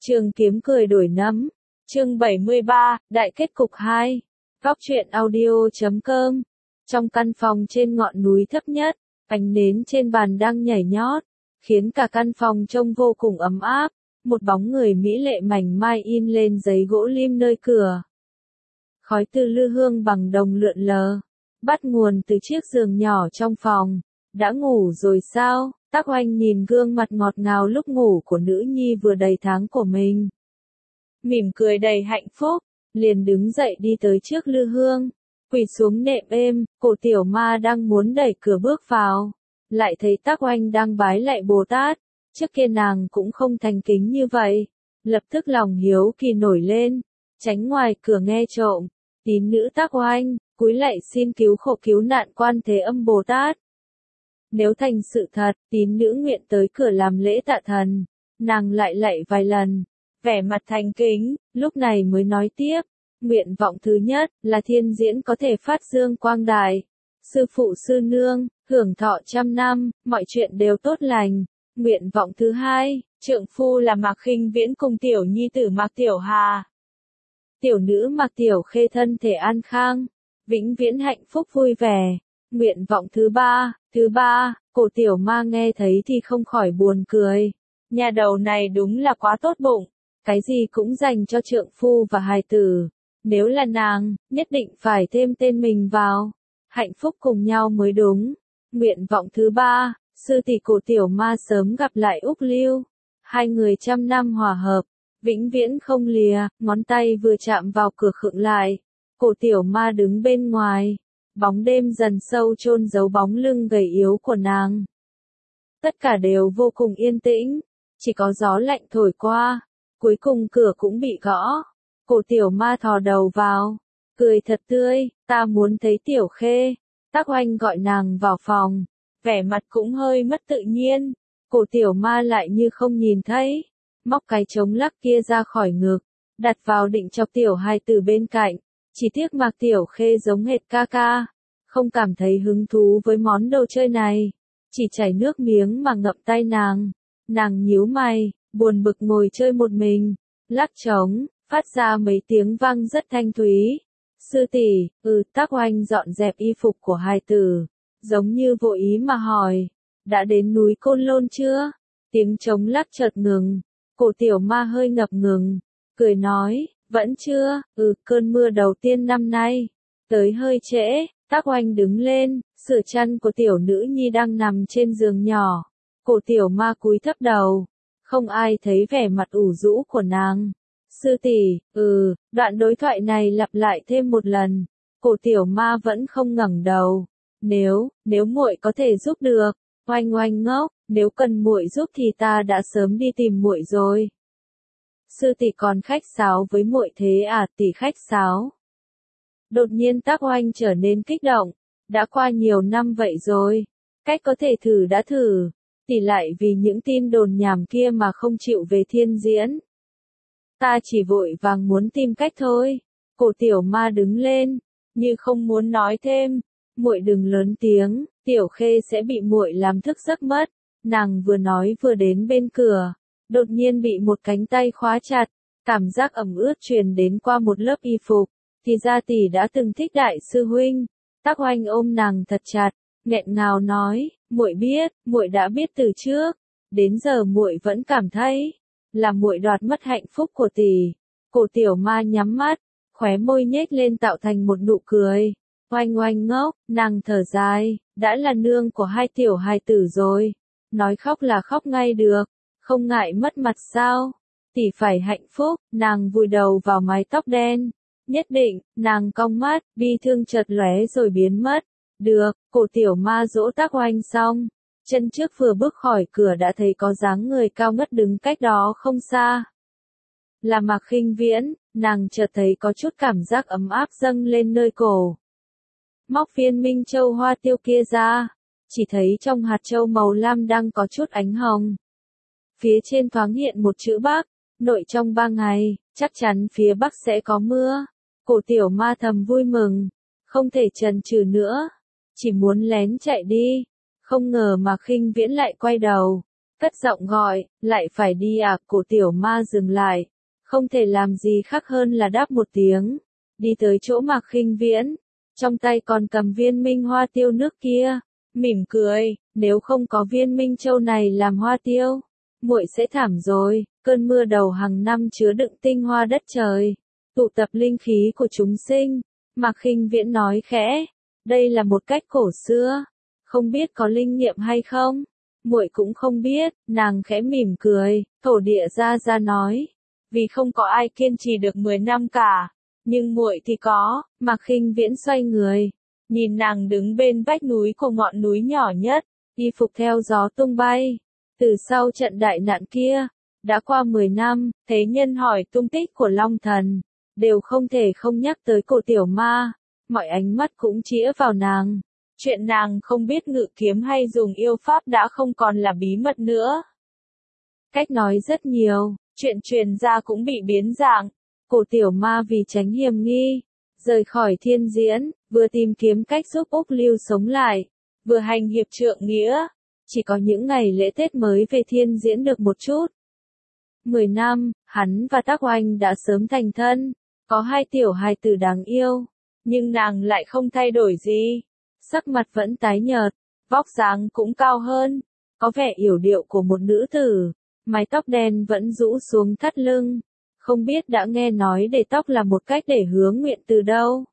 Trường kiếm cười đổi nấm. Chương 73, Đại kết cục 2. Góc truyện audio.com. Trong căn phòng trên ngọn núi thấp nhất, ánh nến trên bàn đang nhảy nhót, khiến cả căn phòng trông vô cùng ấm áp. Một bóng người mỹ lệ mảnh mai in lên giấy gỗ lim nơi cửa. Khói từ lư hương bằng đồng lượn lờ, bắt nguồn từ chiếc giường nhỏ trong phòng. Đã ngủ rồi sao? Tắc Oanh nhìn gương mặt ngọt ngào lúc ngủ của nữ nhi vừa đầy tháng của mình. Mỉm cười đầy hạnh phúc, liền đứng dậy đi tới trước lư hương, quỳ xuống nệm êm. Cổ Tiểu Ma đang muốn đẩy cửa bước vào, lại thấy Tắc Oanh đang bái lạy Bồ Tát. Trước kia nàng cũng không thành kính như vậy, lập tức lòng hiếu kỳ nổi lên, tránh ngoài cửa nghe trộm. Tín nữ Tắc Oanh, cúi lạy xin cứu khổ cứu nạn Quan Thế Âm Bồ Tát. Nếu thành sự thật, tín nữ nguyện tới cửa làm lễ tạ thần. Nàng lại lạy vài lần, vẻ mặt thành kính, lúc này mới nói tiếp. Nguyện vọng thứ nhất là thiên diễn có thể phát dương quang đại. Sư phụ sư nương, hưởng thọ 100 năm, mọi chuyện đều tốt lành. Nguyện vọng thứ hai, trượng phu là Mạc Khinh Viễn cùng tiểu nhi tử Mạc Tiểu Hà. Tiểu nữ Mạc Tiểu Khê thân thể an khang, vĩnh viễn hạnh phúc vui vẻ. Nguyện vọng thứ ba, Cổ Tiểu Ma nghe thấy thì không khỏi buồn cười. Nhà đầu này đúng là quá tốt bụng, cái gì cũng dành cho trượng phu và hài tử. Nếu là nàng, nhất định phải thêm tên mình vào. Hạnh phúc cùng nhau mới đúng. Nguyện vọng thứ ba, sư tỷ Cổ Tiểu Ma sớm gặp lại Úc Lưu. Hai người 100 năm hòa hợp, vĩnh viễn không lìa. Ngón tay vừa chạm vào cửa khựng lại. Cổ Tiểu Ma đứng bên ngoài. Bóng đêm dần sâu chôn giấu bóng lưng gầy yếu của nàng. Tất cả đều vô cùng yên tĩnh, chỉ có gió lạnh thổi qua. Cuối cùng cửa cũng bị gõ. Cổ Tiểu Ma thò đầu vào, cười thật tươi, ta muốn thấy Tiểu Khê. Tắc Oanh gọi nàng vào phòng, vẻ mặt cũng hơi mất tự nhiên. Cổ Tiểu Ma lại như không nhìn thấy, móc cái chống lắc kia ra khỏi ngực, đặt vào định chọc tiểu hài tử bên cạnh. Chỉ tiếc Mạc Tiểu Khê giống hệt ca ca, không cảm thấy hứng thú với món đồ chơi này, chỉ chảy nước miếng mà ngậm tay nàng. Nàng nhíu mày, buồn bực ngồi chơi một mình, lắc trống, phát ra mấy tiếng vang rất thanh thúy. Sư tỷ, Tắc Oanh dọn dẹp y phục của hài tử, giống như vô ý mà hỏi, đã đến núi Côn Lôn chưa? Tiếng trống lắc chợt ngừng, Cổ Tiểu Ma hơi ngập ngừng, cười nói, vẫn chưa. Cơn mưa đầu tiên năm nay tới hơi trễ. Tắc Oanh đứng lên, sửa chăn của tiểu nữ nhi đang nằm trên giường nhỏ. Cổ Tiểu Ma cúi thấp đầu, không ai thấy vẻ mặt ủ rũ của nàng. Sư tỷ, đoạn đối thoại này lặp lại thêm một lần. Cổ Tiểu Ma vẫn không ngẩng đầu. Nếu muội có thể giúp được. Oanh Oanh ngốc, nếu cần muội giúp thì ta đã sớm đi tìm muội rồi. Sư tỷ còn khách sáo với muội thế à? Tỷ khách sáo. Đột nhiên Tắc Oanh trở nên kích động, đã qua nhiều năm vậy rồi, cách có thể thử đã thử, tỷ lại vì những tin đồn nhảm kia mà không chịu về thiên diễn. Ta chỉ vội vàng muốn tìm cách thôi. Cổ Tiểu Ma đứng lên, như không muốn nói thêm. Muội đừng lớn tiếng, Tiểu Khê sẽ bị muội làm thức giấc mất. Nàng vừa nói vừa đến bên cửa, đột nhiên bị một cánh tay khóa chặt, cảm giác ẩm ướt truyền đến qua một lớp y phục. Thì ra tỷ đã từng thích đại sư huynh. Tắc Oanh ôm nàng thật chặt, nghẹn ngào nói, muội biết, muội đã biết từ trước, đến giờ muội vẫn cảm thấy là muội đoạt mất hạnh phúc của tỷ. Cổ Tiểu Ma nhắm mắt, khóe môi nhếch lên tạo thành một nụ cười. Oanh Oanh ngốc, nàng thở dài, đã là nương của hai tiểu hài tử rồi, nói khóc là khóc ngay được, không ngại mất mặt sao? Tỷ phải hạnh phúc. Nàng vùi đầu vào mái tóc đen. Nhất định. Nàng cong mắt, bi thương chợt lóe rồi biến mất. Được. Cổ Tiểu Ma dỗ Tắc Oanh xong, chân trước vừa bước khỏi cửa đã thấy có dáng người cao ngất đứng cách đó không xa. Là Mạc Khinh Viễn. Nàng chợt thấy có chút cảm giác ấm áp dâng lên nơi cổ. Móc viên minh châu hoa tiêu kia ra, chỉ thấy trong hạt châu màu lam đang có chút ánh hồng. Phía trên thoáng hiện một chữ Bắc. Nội trong 3 ngày, chắc chắn phía Bắc sẽ có mưa. Cổ Tiểu Ma thầm vui mừng, không thể chần chừ nữa, chỉ muốn lén chạy đi. Không ngờ mà Khinh Viễn lại quay đầu, cất giọng gọi, lại phải đi à, Cổ Tiểu Ma dừng lại, không thể làm gì khác hơn là đáp một tiếng, đi tới chỗ Mạc Khinh Viễn, trong tay còn cầm viên minh hoa tiêu nước kia, mỉm cười, nếu không có viên minh châu này làm hoa tiêu, muội sẽ thảm rồi, cơn mưa đầu hàng năm chứa đựng tinh hoa đất trời, tụ tập linh khí của chúng sinh, Mạc Khinh Viễn nói khẽ, đây là một cách cổ xưa, không biết có linh nghiệm hay không? Muội cũng không biết, nàng khẽ mỉm cười, thổ địa ra nói, vì không có ai kiên trì được 10 năm cả, nhưng muội thì có. Mạc Khinh Viễn xoay người, nhìn nàng đứng bên vách núi của ngọn núi nhỏ nhất, y phục theo gió tung bay. Từ sau trận đại nạn kia, đã qua 10 năm, thế nhân hỏi tung tích của Long Thần, đều không thể không nhắc tới Cổ Tiểu Ma, mọi ánh mắt cũng chĩa vào nàng. Chuyện nàng không biết ngự kiếm hay dùng yêu pháp đã không còn là bí mật nữa. Cách nói rất nhiều, chuyện truyền ra cũng bị biến dạng. Cổ Tiểu Ma vì tránh hiểm nghi, rời khỏi Thiên Diễn, vừa tìm kiếm cách giúp Úc Lưu sống lại, vừa hành hiệp trượng nghĩa. Chỉ có những ngày lễ Tết mới về Thiên Diễn được một chút. 10 năm, hắn và Tắc Oanh đã sớm thành thân, có 2 tiểu hài tử đáng yêu, nhưng nàng lại không thay đổi gì. Sắc mặt vẫn tái nhợt, vóc dáng cũng cao hơn, có vẻ yểu điệu của một nữ tử, mái tóc đen vẫn rũ xuống thắt lưng, không biết đã nghe nói để tóc là một cách để hứa nguyện từ đâu.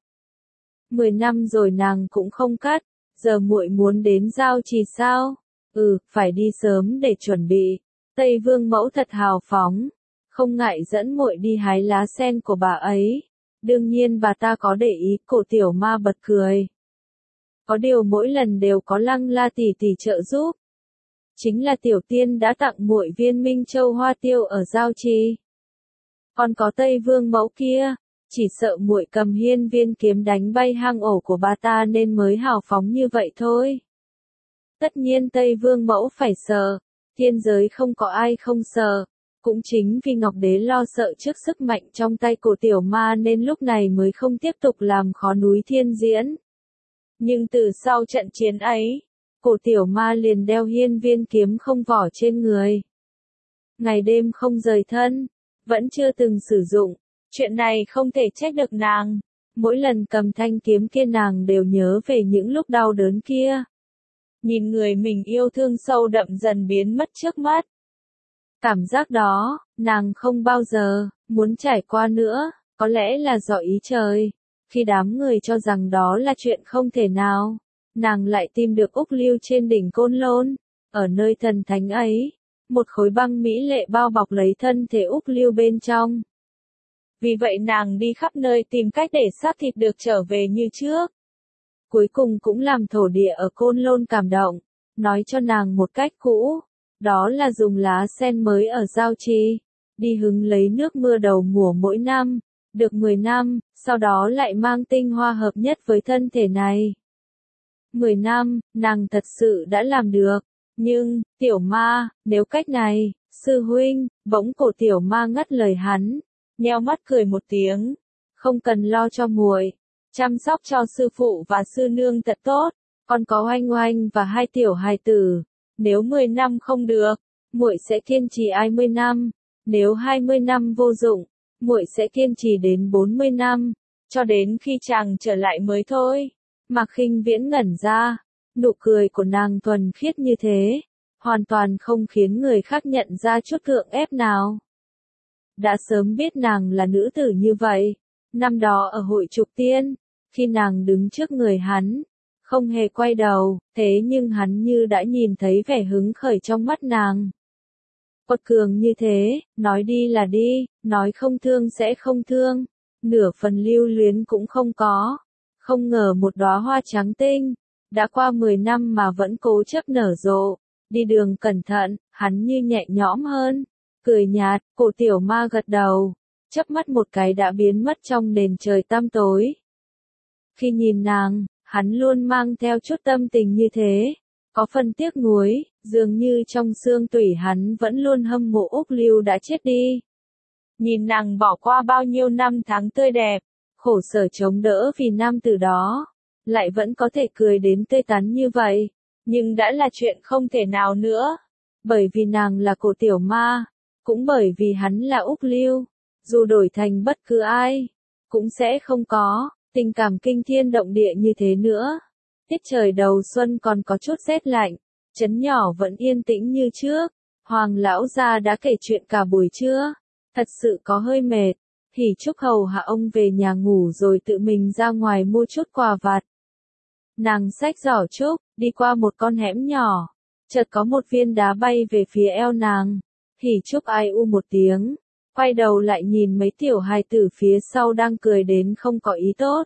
10 năm rồi nàng cũng không cắt, giờ muội muốn đến Giao Trì sao? Phải đi sớm để chuẩn bị. Tây Vương mẫu thật hào phóng, không ngại dẫn muội đi hái lá sen của bà ấy. Đương nhiên bà ta có để ý. Cổ Tiểu Ma bật cười. Có điều mỗi lần đều có Lăng La tỷ tỷ trợ giúp. Chính là tiểu tiên đã tặng muội viên Minh Châu hoa tiêu ở Giao Trì. Còn có Tây Vương mẫu kia, chỉ sợ muội cầm hiên viên kiếm đánh bay hang ổ của bà ta nên mới hào phóng như vậy thôi. Tất nhiên Tây Vương mẫu phải sợ, thiên giới không có ai không sợ. Cũng chính vì Ngọc Đế lo sợ trước sức mạnh trong tay Cổ Tiểu Ma nên lúc này mới không tiếp tục làm khó núi Thiên Diễn. Nhưng từ sau trận chiến ấy, Cổ Tiểu Ma liền đeo hiên viên kiếm không vỏ trên người. Ngày đêm không rời thân, vẫn chưa từng sử dụng. Chuyện này không thể trách được nàng. Mỗi lần cầm thanh kiếm kia nàng đều nhớ về những lúc đau đớn kia. Nhìn người mình yêu thương sâu đậm dần biến mất trước mắt. Cảm giác đó, nàng không bao giờ muốn trải qua nữa, có lẽ là do ý trời. Khi đám người cho rằng đó là chuyện không thể nào, nàng lại tìm được Úc Lưu trên đỉnh Côn Lôn. Ở nơi thần thánh ấy, một khối băng mỹ lệ bao bọc lấy thân thể Úc Lưu bên trong. Vì vậy nàng đi khắp nơi tìm cách để xác thịt được trở về như trước. Cuối cùng cũng làm thổ địa ở Côn Lôn cảm động, nói cho nàng một cách cũ, đó là dùng lá sen mới ở Giao Trì, đi hứng lấy nước mưa đầu mùa mỗi năm, được 10 năm, sau đó lại mang tinh hoa hợp nhất với thân thể này. 10 năm, nàng thật sự đã làm được, nhưng, Tiểu Ma, nếu cách này, sư huynh, bỗng Cổ Tiểu Ma ngắt lời hắn, nheo mắt cười một tiếng, không cần lo cho muội. Chăm sóc cho sư phụ và sư nương thật tốt, còn có Oanh Oanh và 2 tiểu hài tử. Nếu 10 năm không được, muội sẽ kiên trì 20 năm. Nếu 20 năm vô dụng, muội sẽ kiên trì đến 40 năm, cho đến khi chàng trở lại mới thôi. Mạc Khinh Viễn ngẩn ra, nụ cười của nàng thuần khiết như thế, hoàn toàn không khiến người khác nhận ra chút gượng ép nào. Đã sớm biết nàng là nữ tử như vậy. Năm đó ở hội Trục Tiên, khi nàng đứng trước người hắn, không hề quay đầu, thế nhưng hắn như đã nhìn thấy vẻ hứng khởi trong mắt nàng. Quật cường như thế, nói đi là đi, nói không thương sẽ không thương, nửa phần lưu luyến cũng không có. Không ngờ một đóa hoa trắng tinh, đã qua 10 năm mà vẫn cố chấp nở rộ, đi đường cẩn thận, hắn như nhẹ nhõm hơn, cười nhạt. Cổ Tiểu Ma gật đầu, chớp mắt một cái đã biến mất trong nền trời tăm tối. Khi nhìn nàng, hắn luôn mang theo chút tâm tình như thế, có phần tiếc nuối, dường như trong xương tủy hắn vẫn luôn hâm mộ Úc Lưu đã chết đi. Nhìn nàng bỏ qua bao nhiêu năm tháng tươi đẹp, khổ sở chống đỡ vì nam tử đó, lại vẫn có thể cười đến tươi tắn như vậy, nhưng đã là chuyện không thể nào nữa. bởi vì nàng là Cổ Tiểu Ma, cũng bởi vì hắn là Úc Lưu, dù đổi thành bất cứ ai, cũng sẽ không có tình cảm kinh thiên động địa như thế nữa. Tiết trời đầu xuân còn có chút rét lạnh, trấn nhỏ vẫn yên tĩnh như trước. Hoàng lão gia đã kể chuyện cả buổi trưa, thật sự có hơi mệt. Hỉ Trúc hầu hạ ông về nhà ngủ rồi tự mình ra ngoài mua chút quà vặt. Nàng xách giỏ trúc, đi qua một con hẻm nhỏ, chợt có một viên đá bay về phía eo nàng. Hỉ Trúc ai u một tiếng, quay đầu lại nhìn mấy tiểu hài tử phía sau đang cười đến không có ý tốt.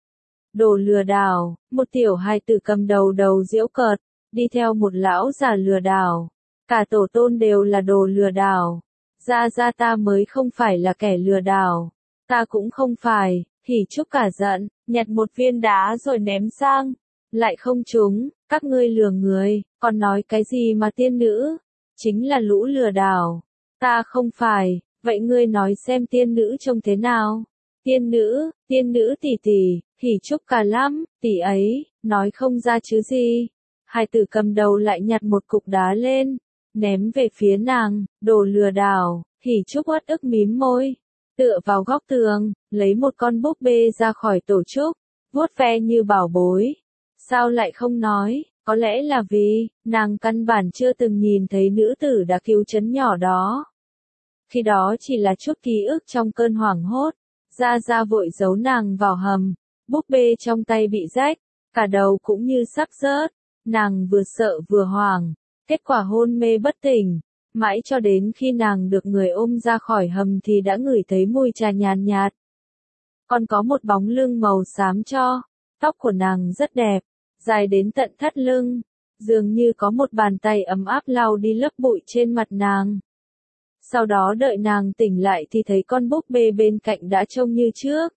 Đồ lừa đảo, một tiểu hài tử cầm đầu giễu cợt, đi theo một lão già lừa đảo. Cả tổ tôn đều là đồ lừa đảo. Ra ta mới không phải là kẻ lừa đảo. Ta cũng không phải. Hỉ Trúc cả giận, nhặt một viên đá rồi ném sang. Lại không trúng, các ngươi lừa người, còn nói cái gì mà tiên nữ? Chính là lũ lừa đảo. Ta không phải, vậy ngươi nói xem tiên nữ trông thế nào? Tiên nữ tỷ tỷ, Hỉ Trúc cả lắm, tỷ ấy, nói không ra chứ gì. Hai tử cầm đầu lại nhặt một cục đá lên, ném về phía nàng, đồ lừa đảo. Hỉ Trúc uất ức mím môi, tựa vào góc tường, lấy một con búp bê ra khỏi tổ trúc, vuốt ve như bảo bối. Sao lại không nói, có lẽ là vì, nàng căn bản chưa từng nhìn thấy nữ tử đã cứu trấn nhỏ đó. Khi đó chỉ là chút ký ức trong cơn hoảng hốt, ra vội giấu nàng vào hầm, búp bê trong tay bị rách, cả đầu cũng như sắp rớt, nàng vừa sợ vừa hoảng, kết quả hôn mê bất tỉnh. Mãi cho đến khi nàng được người ôm ra khỏi hầm thì đã ngửi thấy mùi trà nhàn nhạt. Còn có một bóng lưng màu xám cho, tóc của nàng rất đẹp, dài đến tận thắt lưng, dường như có một bàn tay ấm áp lau đi lớp bụi trên mặt nàng. Sau đó đợi nàng tỉnh lại thì thấy con búp bê bên cạnh đã trông như trước.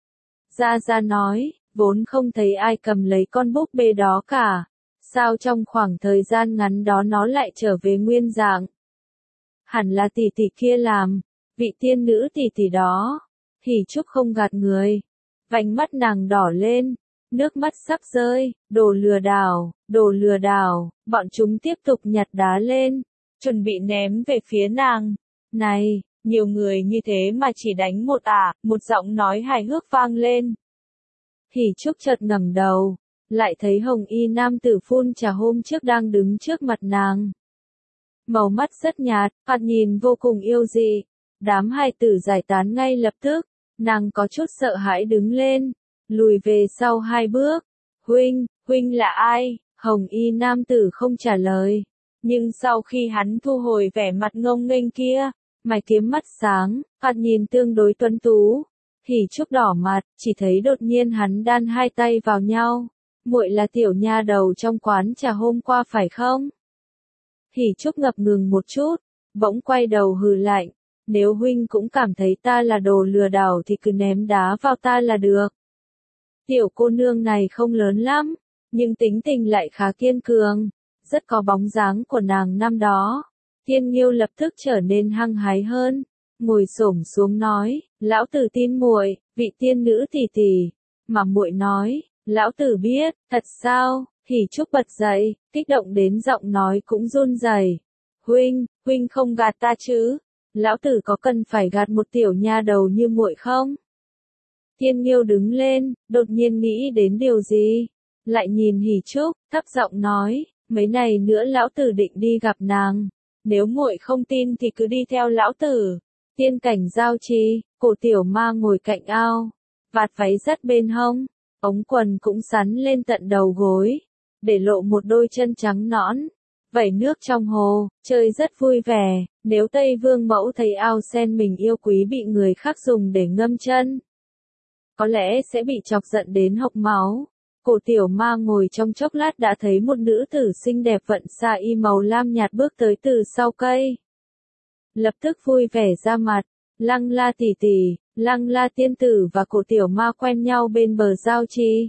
Ra nói, vốn không thấy ai cầm lấy con búp bê đó cả, sao trong khoảng thời gian ngắn đó nó lại trở về nguyên dạng? Hẳn là tỷ tỷ kia làm, vị tiên nữ tỷ tỷ đó. Hỉ Trúc không gạt người, vành mắt nàng đỏ lên, nước mắt sắp rơi. Đồ lừa đảo, bọn chúng tiếp tục nhặt đá lên, chuẩn bị ném về phía nàng. Này, nhiều người như thế mà chỉ đánh một à? Một giọng nói hài hước vang lên. Hỉ Trúc chợt ngẩng đầu, lại thấy hồng y nam tử phun trà hôm trước đang đứng trước mặt nàng. Màu mắt rất nhạt, thoạt nhìn vô cùng yêu dị. Đám hài tử giải tán ngay lập tức, nàng có chút sợ hãi đứng lên, lùi về sau 2 bước. Huynh là ai? Hồng y nam tử không trả lời. Nhưng sau khi hắn thu hồi vẻ mặt ngông nghênh kia, mày kiếm mắt sáng, thoạt nhìn tương đối tuấn tú. Hỉ Trúc đỏ mặt, chỉ thấy đột nhiên hắn đan 2 tay vào nhau. Muội là tiểu nha đầu trong quán trà hôm qua phải không? Hỉ Trúc ngập ngừng một chút, bỗng quay đầu hừ lạnh, nếu huynh cũng cảm thấy ta là đồ lừa đảo thì cứ ném đá vào ta là được. Tiểu cô nương này không lớn lắm, nhưng tính tình lại khá kiên cường, rất có bóng dáng của nàng năm đó. Tiên Nghiêu lập tức trở nên hăng hái hơn, ngồi xổm xuống nói, lão tử tin muội, vị tiên nữ tỷ tỷ. Mà muội nói, lão tử biết, thật sao? Hỉ Trúc bật dậy, kích động đến giọng nói cũng run rẩy. Huynh không gạt ta chứ? Lão tử có cần phải gạt một tiểu nha đầu như muội không? Tiên Nghiêu đứng lên, đột nhiên nghĩ đến điều gì, lại nhìn Hỉ Trúc, thấp giọng nói, mấy ngày nữa lão tử định đi gặp nàng, nếu muội không tin thì cứ đi theo lão tử. Tiên cảnh giao trì, Cổ Tiểu Ma ngồi cạnh ao, vạt váy dắt bên hông, ống quần cũng sắn lên tận đầu gối, để lộ một đôi chân trắng nõn, vẩy nước trong hồ, chơi rất vui vẻ. Nếu Tây Vương mẫu thấy ao sen mình yêu quý bị người khác dùng để ngâm chân, có lẽ sẽ bị chọc giận đến hộc máu. Cổ Tiểu Ma ngồi trong chốc lát đã thấy một nữ tử xinh đẹp vận sa y màu lam nhạt bước tới từ sau cây. Lập tức vui vẻ ra mặt, Lăng La tỷ tỷ, Lăng La tiên tử và Cổ Tiểu Ma quen nhau bên bờ giao trì.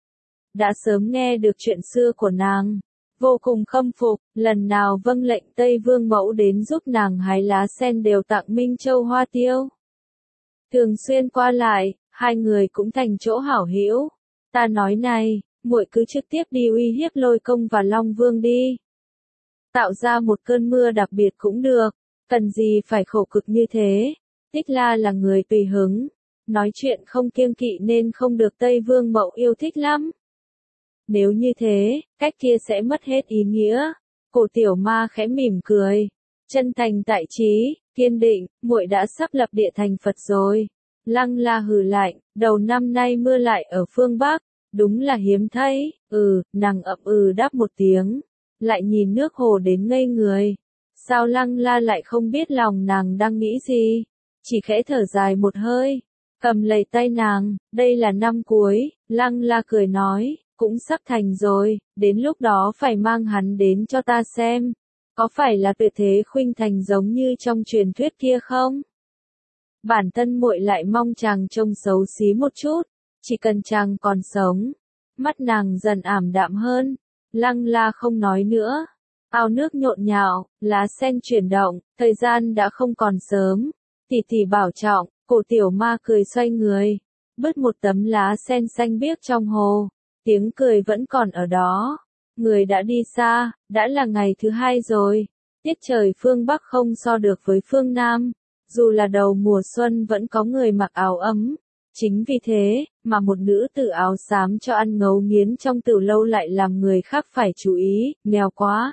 Đã sớm nghe được chuyện xưa của nàng, vô cùng khâm phục, lần nào vâng lệnh Tây Vương mẫu đến giúp nàng hái lá sen đều tặng Minh Châu hoa tiêu. Thường xuyên qua lại, hai người cũng thành chỗ hảo hữu. Ta nói này, muội cứ trực tiếp đi uy hiếp Lôi Công và Long Vương đi. tạo ra một cơn mưa đặc biệt cũng được, cần gì phải khổ cực như thế. Tích La là người tùy hứng, nói chuyện không kiêng kỵ nên không được Tây Vương Mậu yêu thích lắm. Nếu như thế, cách kia sẽ mất hết ý nghĩa. Cổ Tiểu Ma khẽ mỉm cười, chân thành tại trí, kiên định, muội đã sắp lập địa thành Phật rồi. Lăng La hừ lạnh, đầu năm nay mưa lại ở phương Bắc, đúng là hiếm thấy. Nàng ậm đáp một tiếng, lại nhìn nước hồ đến ngây người. Sao Lăng La lại không biết lòng nàng đang nghĩ gì? Chỉ khẽ thở dài một hơi, cầm lấy tay nàng, đây là năm cuối. Lăng La cười nói, cũng sắp thành rồi, đến lúc đó phải mang hắn đến cho ta xem. Có phải là tuyệt thế khuynh thành giống như trong truyền thuyết kia không? Bản thân muội lại mong chàng trông xấu xí một chút, chỉ cần chàng còn sống. Mắt nàng dần ảm đạm hơn, Lăng La không nói nữa. Ao nước nhộn nhạo, lá sen chuyển động, thời gian đã không còn sớm. Tỷ tỷ bảo trọng. Cổ Tiểu Ma cười xoay người, bứt một tấm lá sen xanh biếc trong hồ. Tiếng cười vẫn còn ở đó. Người đã đi xa, đã là ngày thứ hai rồi. Tiết trời phương Bắc không so được với phương Nam. Dù là đầu mùa xuân vẫn có người mặc áo ấm. Chính vì thế, mà một nữ tử áo xám cho ăn ngấu nghiến trong tiểu lâu lại làm người khác phải chú ý, nghèo quá.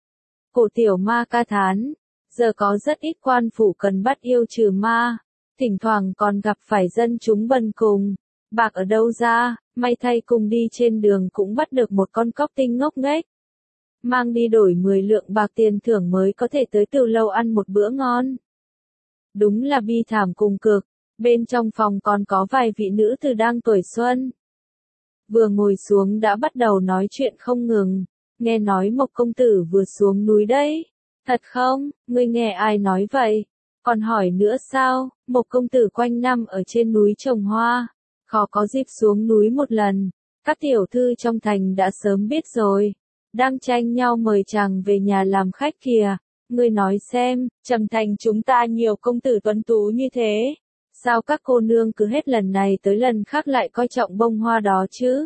Cổ Tiểu Ma ca thán, giờ có rất ít quan phủ cần bắt yêu trừ ma. Thỉnh thoảng còn gặp phải dân chúng bần cùng. Bạc ở đâu ra, may thay cùng đi trên đường cũng bắt được một con cóc tinh ngốc nghếch. Mang đi đổi 10 lượng bạc tiền thưởng mới có thể tới tiểu lâu ăn một bữa ngon. Đúng là bi thảm cùng cực, bên trong phòng còn có vài vị nữ tử đang tuổi xuân. Vừa ngồi xuống đã bắt đầu nói chuyện không ngừng, nghe nói Mộc công tử vừa xuống núi đấy. Thật không, ngươi nghe ai nói vậy? Còn hỏi nữa sao, Mộc công tử quanh năm ở trên núi trồng hoa, khó có dịp xuống núi một lần. Các tiểu thư trong thành đã sớm biết rồi, đang tranh nhau mời chàng về nhà làm khách kìa. Ngươi nói xem, Trầm Thành chúng ta nhiều công tử tuấn tú như thế, sao các cô nương cứ hết lần này tới lần khác lại coi trọng bông hoa đó chứ?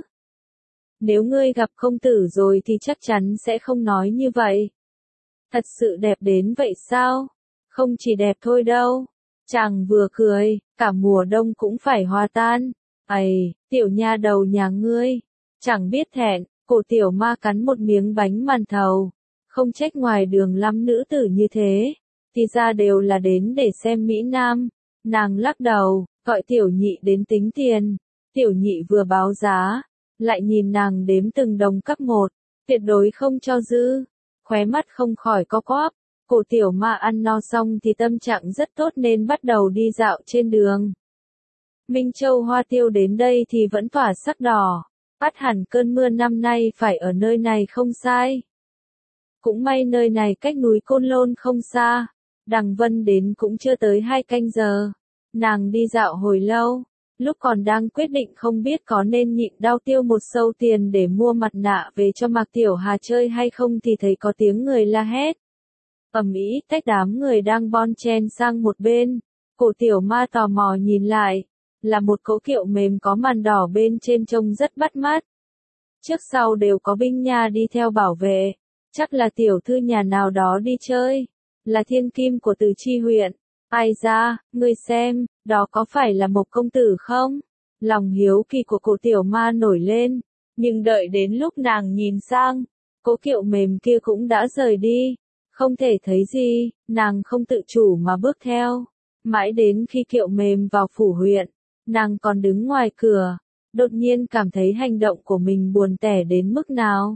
Nếu ngươi gặp công tử rồi thì chắc chắn sẽ không nói như vậy. Thật sự đẹp đến vậy sao? Không chỉ đẹp thôi đâu. Chàng vừa cười, cả mùa đông cũng phải hòa tan. Ây, tiểu nha đầu nhà ngươi, chẳng biết thẹn. Cổ Tiểu Ma cắn một miếng bánh màn thầu. Không trách ngoài đường lắm nữ tử như thế, thì ra đều là đến để xem Mỹ Nam. Nàng lắc đầu, gọi Tiểu Nhị đến tính tiền. Tiểu Nhị vừa báo giá, lại nhìn nàng đếm từng đồng cắc một, tuyệt đối không cho dư. Khóe mắt không khỏi co quắp. Cổ Tiểu Ma ăn no xong thì tâm trạng rất tốt nên bắt đầu đi dạo trên đường. Minh Châu hoa tiêu đến đây thì vẫn tỏa sắc đỏ, bắt hẳn cơn mưa năm nay phải ở nơi này không sai. Cũng may nơi này cách núi Côn Lôn không xa, Đằng Vân đến cũng chưa tới 2 canh giờ. Nàng đi dạo hồi lâu, lúc còn đang quyết định không biết có nên nhịn đau tiêu một sâu tiền để mua mặt nạ về cho Mạc Tiểu Hà chơi hay không thì thấy có tiếng người la hét. Ầm ĩ, tách đám người đang bon chen sang một bên. Cổ Tiểu Ma tò mò nhìn lại, là một cỗ kiệu mềm có màn đỏ bên trên trông rất bắt mắt. Trước sau đều có binh nha đi theo bảo vệ, chắc là tiểu thư nhà nào đó đi chơi, là thiên kim của Từ Chi huyện. Ai ra, ngươi xem, đó có phải là Mộc công tử không? Lòng hiếu kỳ của Cổ Tiểu Ma nổi lên, nhưng đợi đến lúc nàng nhìn sang, cỗ kiệu mềm kia cũng đã rời đi. Không thể thấy gì, nàng không tự chủ mà bước theo. Mãi đến khi kiệu mềm vào phủ huyện, nàng còn đứng ngoài cửa, đột nhiên cảm thấy hành động của mình buồn tẻ đến mức nào.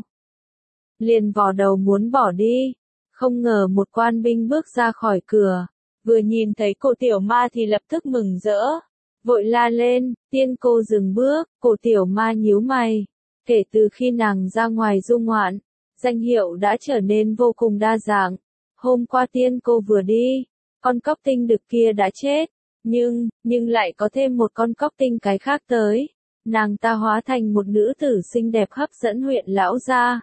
Liền vò đầu muốn bỏ đi, không ngờ một quan binh bước ra khỏi cửa, vừa nhìn thấy Cổ Tiểu Ma thì lập tức mừng rỡ, vội la lên, tiên cô dừng bước. Cổ Tiểu Ma nhíu mày, kể từ khi nàng ra ngoài du ngoạn, danh hiệu đã trở nên vô cùng đa dạng. Hôm qua tiên cô vừa đi, con cóc tinh đực kia đã chết, nhưng lại có thêm một con cóc tinh cái khác tới. Nàng ta hóa thành một nữ tử xinh đẹp hấp dẫn huyện lão gia.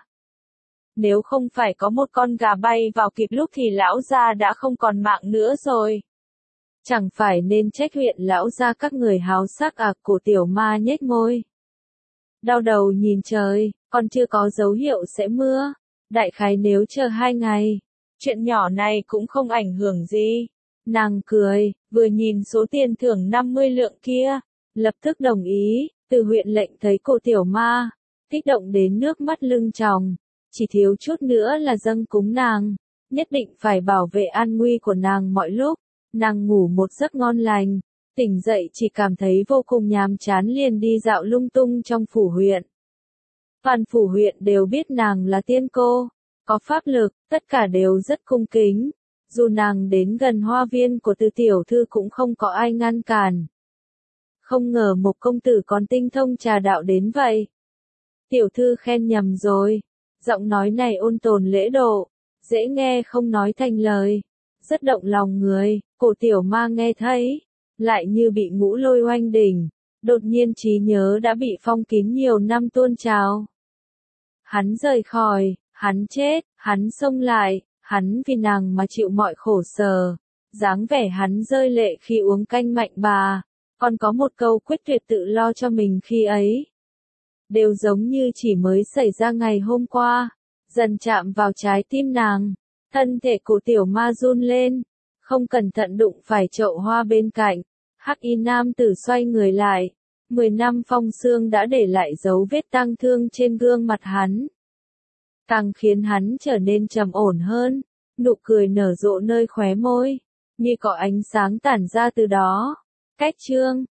Nếu không phải có một con gà bay vào kịp lúc thì lão gia đã không còn mạng nữa rồi. Chẳng phải nên trách huyện lão gia các người háo sắc à? Cổ Tiểu Ma nhếch môi, đau đầu nhìn trời, còn chưa có dấu hiệu sẽ mưa. đại khái nếu chờ 2 ngày, chuyện nhỏ này cũng không ảnh hưởng gì. Nàng cười, vừa nhìn số tiền thưởng 50 lượng kia, lập tức đồng ý, Từ huyện lệnh thấy cô tiểu ma, kích động đến nước mắt lưng tròng, chỉ thiếu chút nữa là dâng cúng nàng, nhất định phải bảo vệ an nguy của nàng mọi lúc. Nàng ngủ một giấc ngon lành, tỉnh dậy chỉ cảm thấy vô cùng nhàm chán liền đi dạo lung tung trong phủ huyện. Toàn phủ huyện đều biết nàng là tiên cô, có pháp lực, tất cả đều rất cung kính. Dù nàng đến gần hoa viên của Từ tiểu thư cũng không có ai ngăn cản. Không ngờ một công tử còn tinh thông trà đạo đến vậy. Tiểu thư khen nhầm rồi, giọng nói này ôn tồn lễ độ, dễ nghe không nói thành lời, rất động lòng người. Cổ tiểu ma nghe thấy, lại như bị ngũ lôi oanh đỉnh, đột nhiên trí nhớ đã bị phong kín nhiều năm tuôn trào. Hắn rời khỏi, hắn chết, hắn xông lại, hắn vì nàng mà chịu mọi khổ sở, dáng vẻ hắn rơi lệ khi uống canh mạnh bà, còn có một câu quyết tuyệt tự lo cho mình khi ấy. Đều giống như chỉ mới xảy ra ngày hôm qua, dần chạm vào trái tim nàng, thân thể của tiểu ma run lên, không cẩn thận đụng phải chậu hoa bên cạnh, hắc y nam tử xoay người lại, 10 năm phong sương đã để lại dấu vết tang thương trên gương mặt hắn. Càng khiến hắn trở nên trầm ổn hơn, nụ cười nở rộ nơi khóe môi, như có ánh sáng tản ra từ đó. Cách chương